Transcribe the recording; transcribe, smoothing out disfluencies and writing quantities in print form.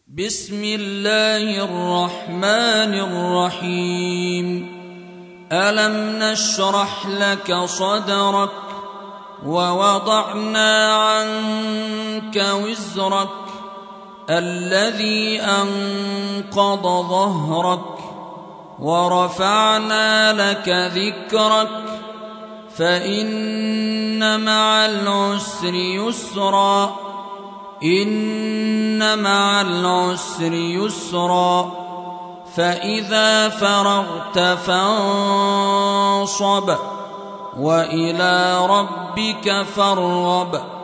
بسم الله الرحمن الرحيم. ألم نشرح لك صدرك ووضعنا عنك وزرك الذي أنقض ظهرك ورفعنا لك ذكرك فإن مع العسر يسرا إن مع العسر يسرا فإذا فرغت فانصب وإلى ربك فارغب.